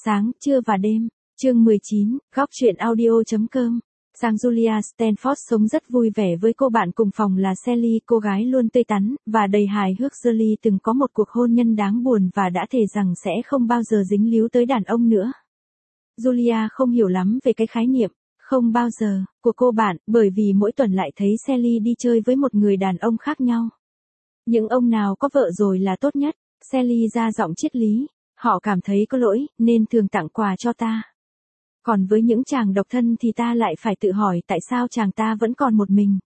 Sáng, trưa và đêm. Chương 19, góc truyện audio.com. Giang Julia Stanford sống rất vui vẻ với cô bạn cùng phòng là Sally, cô gái luôn tươi tắn và đầy hài hước. Julie từng có một cuộc hôn nhân đáng buồn và đã thề rằng sẽ không bao giờ dính líu tới đàn ông nữa. Julia không hiểu lắm về cái khái niệm không bao giờ của cô bạn, bởi vì mỗi tuần lại thấy Sally đi chơi với một người đàn ông khác nhau. Những ông nào có vợ rồi là tốt nhất, Sally ra giọng triết lý, họ cảm thấy có lỗi nên thường tặng quà cho ta. Còn với những chàng độc thân thì ta lại phải tự hỏi tại sao chàng ta vẫn còn một mình.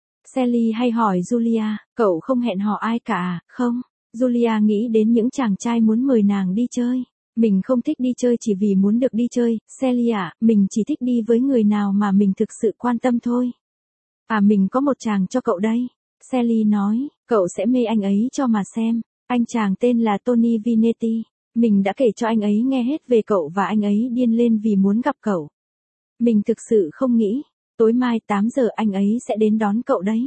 Sally hay hỏi Julia, cậu không hẹn hò ai cả à? Không. Julia nghĩ đến những chàng trai muốn mời nàng đi chơi. Mình không thích đi chơi chỉ vì muốn được đi chơi, Sally ạ, mình chỉ thích đi với người nào mà mình thực sự quan tâm thôi. À, mình có một chàng cho cậu đây. Sally nói, cậu sẽ mê anh ấy cho mà xem. Anh chàng tên là Tony Vinetti. Mình đã kể cho anh ấy nghe hết về cậu và anh ấy điên lên vì muốn gặp cậu. Mình thực sự không nghĩ, tối mai 8 giờ anh ấy sẽ đến đón cậu đấy.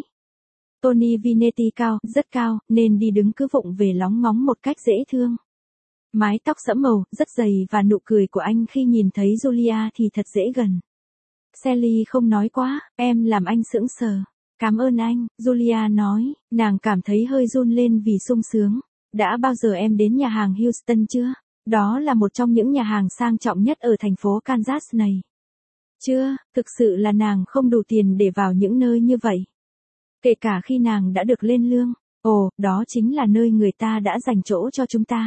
Tony Vinetti cao, rất cao, nên đi đứng cứ vụng về lóng ngóng một cách dễ thương. Mái tóc sẫm màu, rất dày và nụ cười của anh khi nhìn thấy Julia thì thật dễ gần. Sally không nói quá, em làm anh sững sờ. Cảm ơn anh, Julia nói, nàng cảm thấy hơi run lên vì sung sướng. Đã bao giờ em đến nhà hàng Houston chưa? Đó là một trong những nhà hàng sang trọng nhất ở thành phố Kansas này. Chưa, thực sự là nàng không đủ tiền để vào những nơi như vậy. Kể cả khi nàng đã được lên lương. Ồ, đó chính là nơi người ta đã dành chỗ cho chúng ta.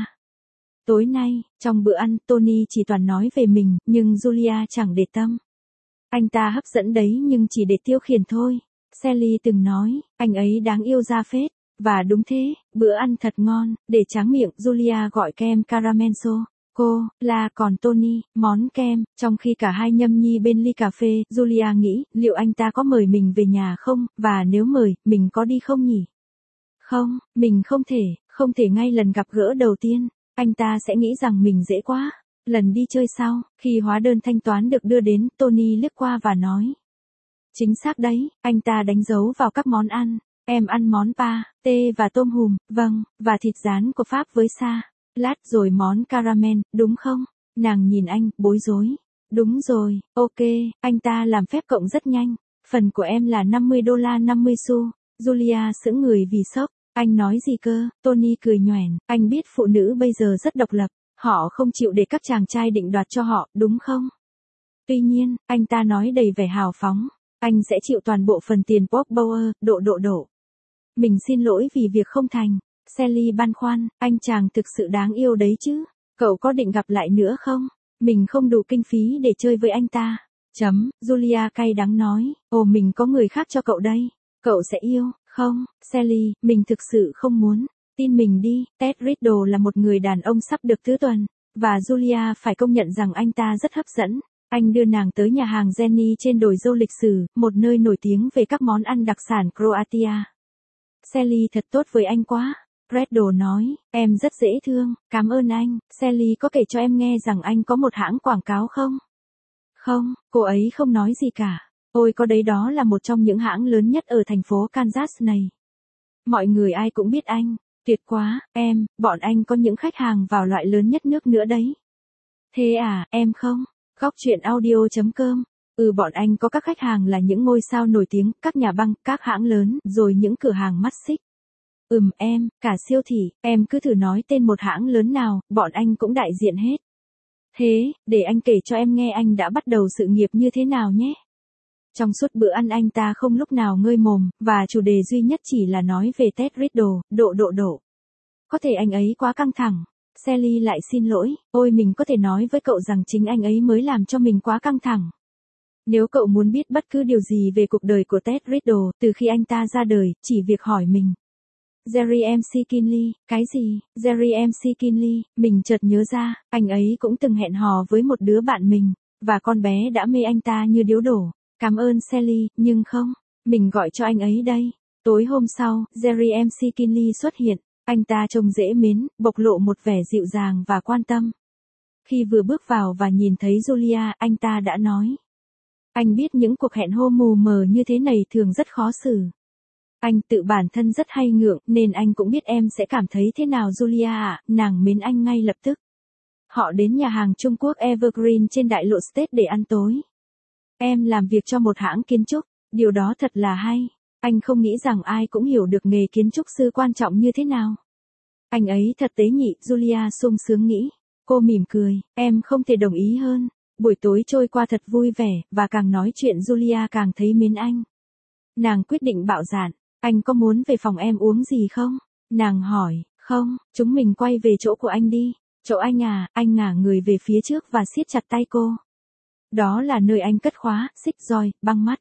Tối nay, trong bữa ăn, Tony chỉ toàn nói về mình, nhưng Julia chẳng để tâm. Anh ta hấp dẫn đấy nhưng chỉ để tiêu khiển thôi. Sally từng nói, anh ấy đáng yêu ra phết. Và đúng thế, bữa ăn thật ngon, để tráng miệng, Julia gọi kem caramel cô, là còn Tony, món kem, trong khi cả hai nhâm nhi bên ly cà phê, Julia nghĩ, liệu anh ta có mời mình về nhà không, và nếu mời, mình có đi không nhỉ? Không, mình không thể ngay lần gặp gỡ đầu tiên, anh ta sẽ nghĩ rằng mình dễ quá. Lần đi chơi sau, khi hóa đơn thanh toán được đưa đến, Tony liếc qua và nói. Chính xác đấy, anh ta đánh dấu vào các món ăn. Em ăn món tê và tôm hùm, vâng, và thịt rán của Pháp với lát rồi món caramel, đúng không? Nàng nhìn anh, bối rối. Đúng rồi, ok, anh ta làm phép cộng rất nhanh. Phần của em là $50 50 xu. Julia sững người vì sốc. Anh nói gì cơ? Tony cười nhoẻn. Anh biết phụ nữ bây giờ rất độc lập. Họ không chịu để các chàng trai định đoạt cho họ, đúng không? Tuy nhiên, anh ta nói đầy vẻ hào phóng. Anh sẽ chịu toàn bộ phần tiền Pop Bower, độ. Mình xin lỗi vì việc không thành. Sally băn khoăn, anh chàng thực sự đáng yêu đấy chứ. Cậu có định gặp lại nữa không? Mình không đủ kinh phí để chơi với anh ta. Julia cay đắng nói, ồ mình có người khác cho cậu đây. Cậu sẽ yêu, không? Sally, mình thực sự không muốn. Tin mình đi, Ted Riddle là một người đàn ông sắp được tứ tuần. Và Julia phải công nhận rằng anh ta rất hấp dẫn. Anh đưa nàng tới nhà hàng Jenny trên đồi dâu lịch sử, một nơi nổi tiếng về các món ăn đặc sản Croatia. Sally thật tốt với anh quá. Riddle nói, em rất dễ thương, cảm ơn anh. Sally có kể cho em nghe rằng anh có một hãng quảng cáo không? Không, cô ấy không nói gì cả. Ôi có đấy, đó là một trong những hãng lớn nhất ở thành phố Kansas này. Mọi người ai cũng biết anh. Tuyệt quá, em, bọn anh có những khách hàng vào loại lớn nhất nước nữa đấy. Thế à, em không? Góc truyện audio.com. Bọn anh có các khách hàng là những ngôi sao nổi tiếng, các nhà băng, các hãng lớn, rồi những cửa hàng mắt xích. Em, cả siêu thị, em cứ thử nói tên một hãng lớn nào, bọn anh cũng đại diện hết. Thế, để anh kể cho em nghe anh đã bắt đầu sự nghiệp như thế nào nhé. Trong suốt bữa ăn anh ta không lúc nào ngơi mồm, và chủ đề duy nhất chỉ là nói về Ted Riddle, độ. Có thể anh ấy quá căng thẳng. Sally lại xin lỗi, ôi mình có thể nói với cậu rằng chính anh ấy mới làm cho mình quá căng thẳng. Nếu cậu muốn biết bất cứ điều gì về cuộc đời của Ted Riddle, từ khi anh ta ra đời, chỉ việc hỏi mình. Jerry McKinley, cái gì? Jerry McKinley, mình chợt nhớ ra, anh ấy cũng từng hẹn hò với một đứa bạn mình, và con bé đã mê anh ta như điếu đổ. Cảm ơn Sally, nhưng không, mình gọi cho anh ấy đây. Tối hôm sau, Jerry McKinley xuất hiện, anh ta trông dễ mến, bộc lộ một vẻ dịu dàng và quan tâm. Khi vừa bước vào và nhìn thấy Julia, anh ta đã nói. Anh biết những cuộc hẹn hò mù mờ như thế này thường rất khó xử. Anh tự bản thân rất hay ngượng, nên anh cũng biết em sẽ cảm thấy thế nào Julia ạ, nàng mến anh ngay lập tức. Họ đến nhà hàng Trung Quốc Evergreen trên đại lộ State để ăn tối. Em làm việc cho một hãng kiến trúc, điều đó thật là hay. Anh không nghĩ rằng ai cũng hiểu được nghề kiến trúc sư quan trọng như thế nào. Anh ấy thật tế nhị, Julia sung sướng nghĩ. Cô mỉm cười, em không thể đồng ý hơn. Buổi tối trôi qua thật vui vẻ, và càng nói chuyện Julia càng thấy mến anh. Nàng quyết định bạo dạn, anh có muốn về phòng em uống gì không? Nàng hỏi, không, chúng mình quay về chỗ của anh đi. Chỗ anh à, anh ngả người về phía trước và siết chặt tay cô. Đó là nơi anh cất khóa, xích roi, băng mắt.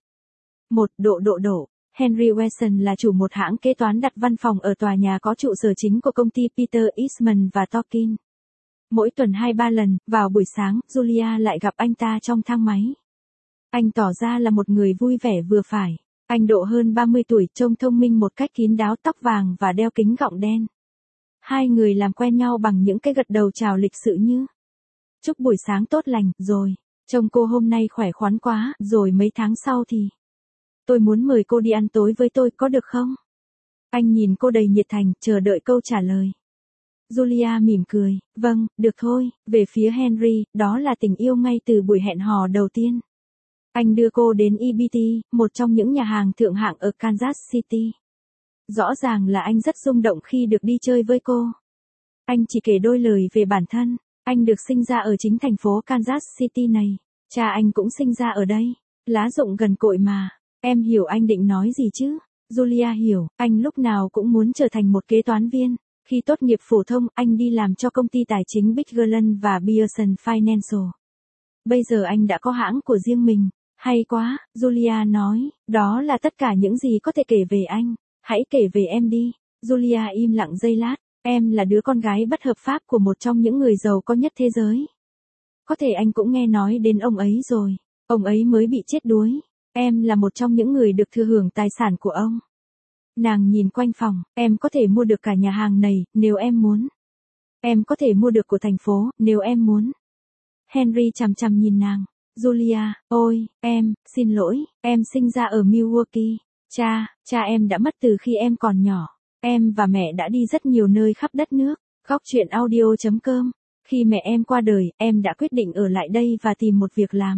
Độ. Henry Wesson là chủ một hãng kế toán đặt văn phòng ở tòa nhà có trụ sở chính của công ty Peter Eastman và Tokin. Mỗi tuần 2-3 lần, vào buổi sáng, Julia lại gặp anh ta trong thang máy. Anh tỏ ra là một người vui vẻ vừa phải. Anh độ hơn 30 tuổi, trông thông minh một cách kín đáo, tóc vàng và đeo kính gọng đen. Hai người làm quen nhau bằng những cái gật đầu chào lịch sự như chúc buổi sáng tốt lành, rồi trông cô hôm nay khỏe khoắn quá, rồi mấy tháng sau thì tôi muốn mời cô đi ăn tối với tôi, có được không? Anh nhìn cô đầy nhiệt thành, chờ đợi câu trả lời. Julia mỉm cười, vâng, được thôi. Về phía Henry, đó là tình yêu ngay từ buổi hẹn hò đầu tiên. Anh đưa cô đến EBT, một trong những nhà hàng thượng hạng ở Kansas City. Rõ ràng là anh rất rung động khi được đi chơi với cô. Anh chỉ kể đôi lời về bản thân. Anh được sinh ra ở chính thành phố Kansas City này. Cha anh cũng sinh ra ở đây. Lá rụng gần cội mà. Em hiểu anh định nói gì chứ? Julia hiểu, anh lúc nào cũng muốn trở thành một kế toán viên. Khi tốt nghiệp phổ thông, anh đi làm cho công ty tài chính Biggerland và Pearson Financial. Bây giờ anh đã có hãng của riêng mình. Hay quá, Julia nói, đó là tất cả những gì có thể kể về anh. Hãy kể về em đi. Julia im lặng giây lát. Em là đứa con gái bất hợp pháp của một trong những người giàu có nhất thế giới. Có thể anh cũng nghe nói đến ông ấy rồi. Ông ấy mới bị chết đuối. Em là một trong những người được thừa hưởng tài sản của ông. Nàng nhìn quanh phòng, em có thể mua được cả nhà hàng này, nếu em muốn. Em có thể mua được của thành phố, nếu em muốn. Henry chằm chằm nhìn nàng. Julia, ôi, em, xin lỗi, em sinh ra ở Milwaukee. Cha em đã mất từ khi em còn nhỏ. Em và mẹ đã đi rất nhiều nơi khắp đất nước. Góc chuyện audio.com. Khi mẹ em qua đời, em đã quyết định ở lại đây và tìm một việc làm.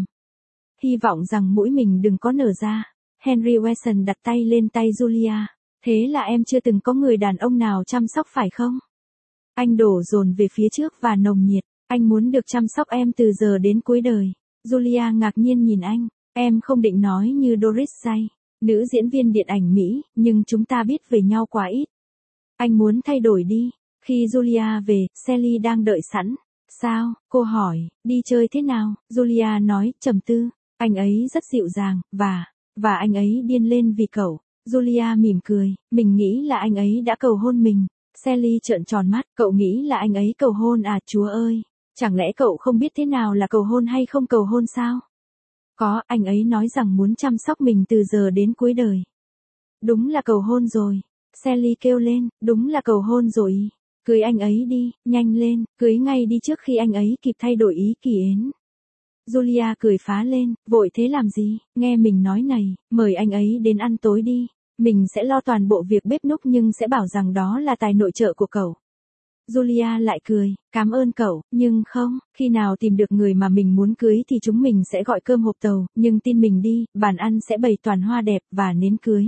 Hy vọng rằng mũi mình đừng có nở ra. Henry Wesson đặt tay lên tay Julia. Thế là em chưa từng có người đàn ông nào chăm sóc phải không? Anh đổ dồn về phía trước và nồng nhiệt. Anh muốn được chăm sóc em từ giờ đến cuối đời. Julia ngạc nhiên nhìn anh. Em không định nói như Doris Day, nữ diễn viên điện ảnh Mỹ, nhưng chúng ta biết về nhau quá ít. Anh muốn thay đổi đi. Khi Julia về, Sally đang đợi sẵn. Sao? Cô hỏi, đi chơi thế nào? Julia nói, trầm tư. Anh ấy rất dịu dàng, và anh ấy điên lên vì cậu. Julia mỉm cười, mình nghĩ là anh ấy đã cầu hôn mình. Sally trợn tròn mắt, cậu nghĩ là anh ấy cầu hôn à, Chúa ơi? Chẳng lẽ cậu không biết thế nào là cầu hôn hay không cầu hôn sao? Có, anh ấy nói rằng muốn chăm sóc mình từ giờ đến cuối đời. Đúng là cầu hôn rồi. Sally kêu lên, đúng là cầu hôn rồi. Cưới anh ấy đi, nhanh lên, cưới ngay đi trước khi anh ấy kịp thay đổi ý kỳ ến. Julia cười phá lên, vội thế làm gì, nghe mình nói này, mời anh ấy đến ăn tối đi. Mình sẽ lo toàn bộ việc bếp núc nhưng sẽ bảo rằng đó là tài nội trợ của cậu. Julia lại cười, cảm ơn cậu, nhưng không, khi nào tìm được người mà mình muốn cưới thì chúng mình sẽ gọi cơm hộp tàu, nhưng tin mình đi, bàn ăn sẽ bày toàn hoa đẹp và nến cưới.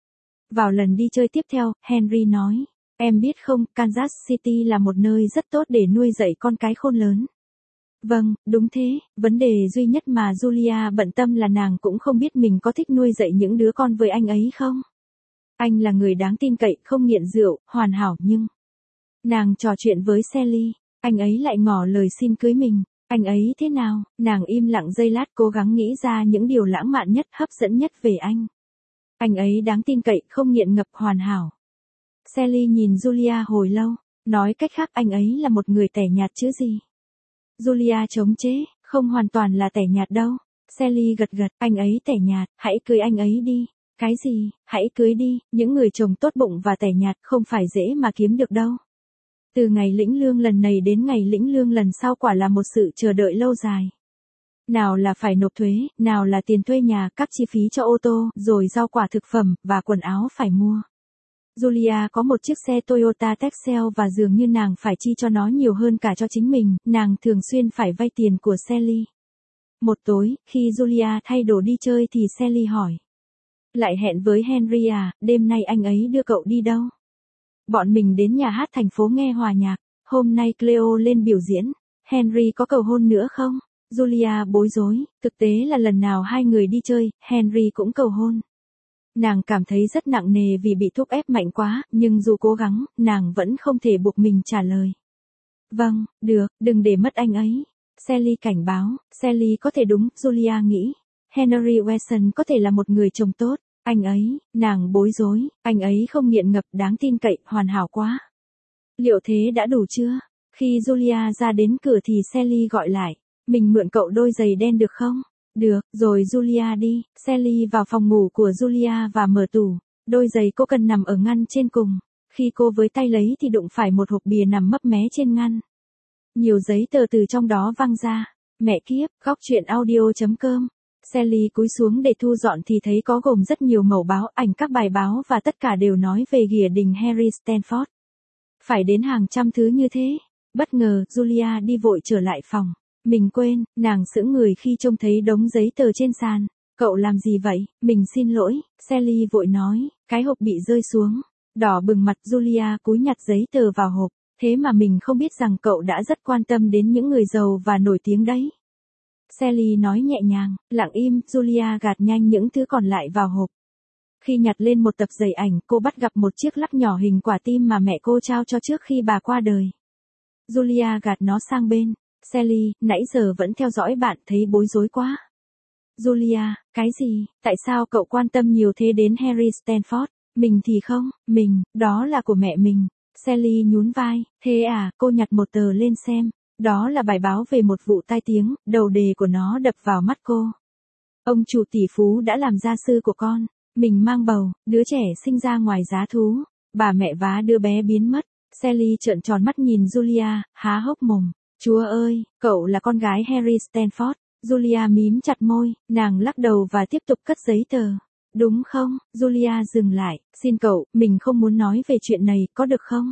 Vào lần đi chơi tiếp theo, Henry nói, em biết không, Kansas City là một nơi rất tốt để nuôi dạy con cái khôn lớn. Vâng, đúng thế, vấn đề duy nhất mà Julia bận tâm là nàng cũng không biết mình có thích nuôi dạy những đứa con với anh ấy không. Anh là người đáng tin cậy, không nghiện rượu, hoàn hảo nhưng... Nàng trò chuyện với Sally, anh ấy lại ngỏ lời xin cưới mình. Anh ấy thế nào? Nàng im lặng giây lát cố gắng nghĩ ra những điều lãng mạn nhất, hấp dẫn nhất về anh. Anh ấy đáng tin cậy, không nghiện ngập, hoàn hảo. Sally nhìn Julia hồi lâu, nói cách khác anh ấy là một người tẻ nhạt chứ gì. Julia chống chế, không hoàn toàn là tẻ nhạt đâu. Sally gật gật, anh ấy tẻ nhạt, hãy cưới anh ấy đi. Cái gì? Hãy cưới đi, những người chồng tốt bụng và tẻ nhạt không phải dễ mà kiếm được đâu. Từ ngày lĩnh lương lần này đến ngày lĩnh lương lần sau quả là một sự chờ đợi lâu dài. Nào là phải nộp thuế, nào là tiền thuê nhà, các chi phí cho ô tô, rồi rau quả thực phẩm, và quần áo phải mua. Julia có một chiếc xe Toyota Texel và dường như nàng phải chi cho nó nhiều hơn cả cho chính mình, nàng thường xuyên phải vay tiền của Sally. Một tối, khi Julia thay đồ đi chơi thì Sally hỏi. Lại hẹn với Henry à, đêm nay anh ấy đưa cậu đi đâu? Bọn mình đến nhà hát thành phố nghe hòa nhạc, hôm nay Cleo lên biểu diễn, Henry có cầu hôn nữa không? Julia bối rối, thực tế là lần nào hai người đi chơi, Henry cũng cầu hôn. Nàng cảm thấy rất nặng nề vì bị thúc ép mạnh quá, nhưng dù cố gắng, nàng vẫn không thể buộc mình trả lời. Vâng, được, đừng để mất anh ấy. Sally cảnh báo, Sally có thể đúng, Julia nghĩ. Henry Wesson có thể là một người chồng tốt, anh ấy, nàng bối rối, anh ấy không nghiện ngập, đáng tin cậy, hoàn hảo quá. Liệu thế đã đủ chưa? Khi Julia ra đến cửa thì Sally gọi lại, mình mượn cậu đôi giày đen được không? Được, rồi Julia đi. Sally vào phòng ngủ của Julia và mở tủ, đôi giày cô cần nằm ở ngăn trên cùng. Khi cô với tay lấy thì đụng phải một hộp bìa nằm mấp mé trên ngăn. Nhiều giấy tờ từ trong đó văng ra. Mẹ kiếp, góc chuyện audio.com. Sally cúi xuống để thu dọn thì thấy có gồm rất nhiều mẩu báo, ảnh các bài báo và tất cả đều nói về ghìa đình Harry Stanford. Phải đến hàng trăm thứ như thế. Bất ngờ, Julia đi vội trở lại phòng. Mình quên, nàng sững người khi trông thấy đống giấy tờ trên sàn. Cậu làm gì vậy? Mình xin lỗi, Sally vội nói, cái hộp bị rơi xuống. Đỏ bừng mặt Julia cúi nhặt giấy tờ vào hộp. Thế mà mình không biết rằng cậu đã rất quan tâm đến những người giàu và nổi tiếng đấy. Sally nói nhẹ nhàng, lặng im, Julia gạt nhanh những thứ còn lại vào hộp. Khi nhặt lên một tập giấy ảnh, cô bắt gặp một chiếc lắc nhỏ hình quả tim mà mẹ cô trao cho trước khi bà qua đời. Julia gạt nó sang bên. Sally, nãy giờ vẫn theo dõi bạn, thấy bối rối quá. Julia, cái gì? Tại sao cậu quan tâm nhiều thế đến Harry Stanford? Mình thì không, đó là của mẹ mình. Sally nhún vai, thế à, cô nhặt một tờ lên xem. Đó là bài báo về một vụ tai tiếng, đầu đề của nó đập vào mắt cô. Ông chủ tỷ phú đã làm gia sư của con. Mình mang bầu, đứa trẻ sinh ra ngoài giá thú. Bà mẹ vá đứa bé biến mất. Sally trợn tròn mắt nhìn Julia, há hốc mồm. Chúa ơi, cậu là con gái Harry Stanford. Julia mím chặt môi, nàng lắc đầu và tiếp tục cất giấy tờ. Đúng không? Julia dừng lại, xin cậu, mình không muốn nói về chuyện này, có được không?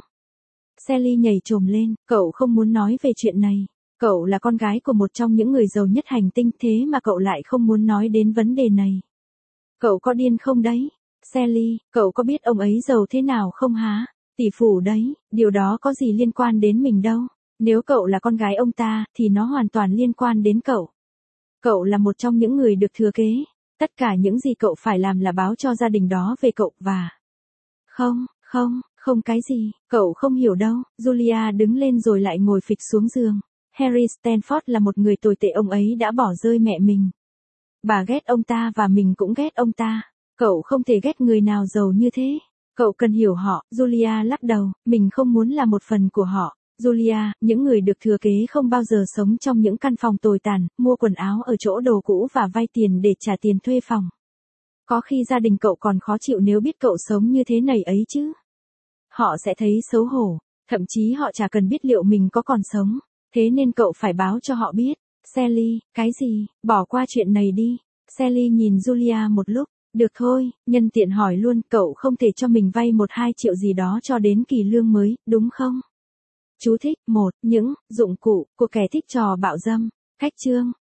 Sally nhảy chồm lên, cậu không muốn nói về chuyện này. Cậu là con gái của một trong những người giàu nhất hành tinh, thế mà cậu lại không muốn nói đến vấn đề này. Cậu có điên không đấy? Sally, cậu có biết ông ấy giàu thế nào không hả? Tỷ phú đấy, điều đó có gì liên quan đến mình đâu. Nếu cậu là con gái ông ta, thì nó hoàn toàn liên quan đến cậu. Cậu là một trong những người được thừa kế. Tất cả những gì cậu phải làm là báo cho gia đình đó về cậu và... Không cái gì, cậu không hiểu đâu. Julia đứng lên rồi lại ngồi phịch xuống giường. Harry Stanford là một người tồi tệ, ông ấy đã bỏ rơi mẹ mình. Bà ghét ông ta và mình cũng ghét ông ta. Cậu không thể ghét người nào giàu như thế. Cậu cần hiểu họ. Julia lắc đầu, mình không muốn là một phần của họ. Julia, những người được thừa kế không bao giờ sống trong những căn phòng tồi tàn, mua quần áo ở chỗ đồ cũ và vay tiền để trả tiền thuê phòng. Có khi gia đình cậu còn khó chịu nếu biết cậu sống như thế này ấy chứ. Họ sẽ thấy xấu hổ, thậm chí họ chả cần biết liệu mình có còn sống. Thế nên cậu phải báo cho họ biết. Sally, cái gì? Bỏ qua chuyện này đi. Sally nhìn Julia một lúc. Được thôi, nhân tiện hỏi luôn, cậu không thể cho mình vay 1-2 triệu gì đó cho đến kỳ lương mới, đúng không? Chú thích, 1. Những dụng cụ của kẻ thích trò bạo dâm. Cách chương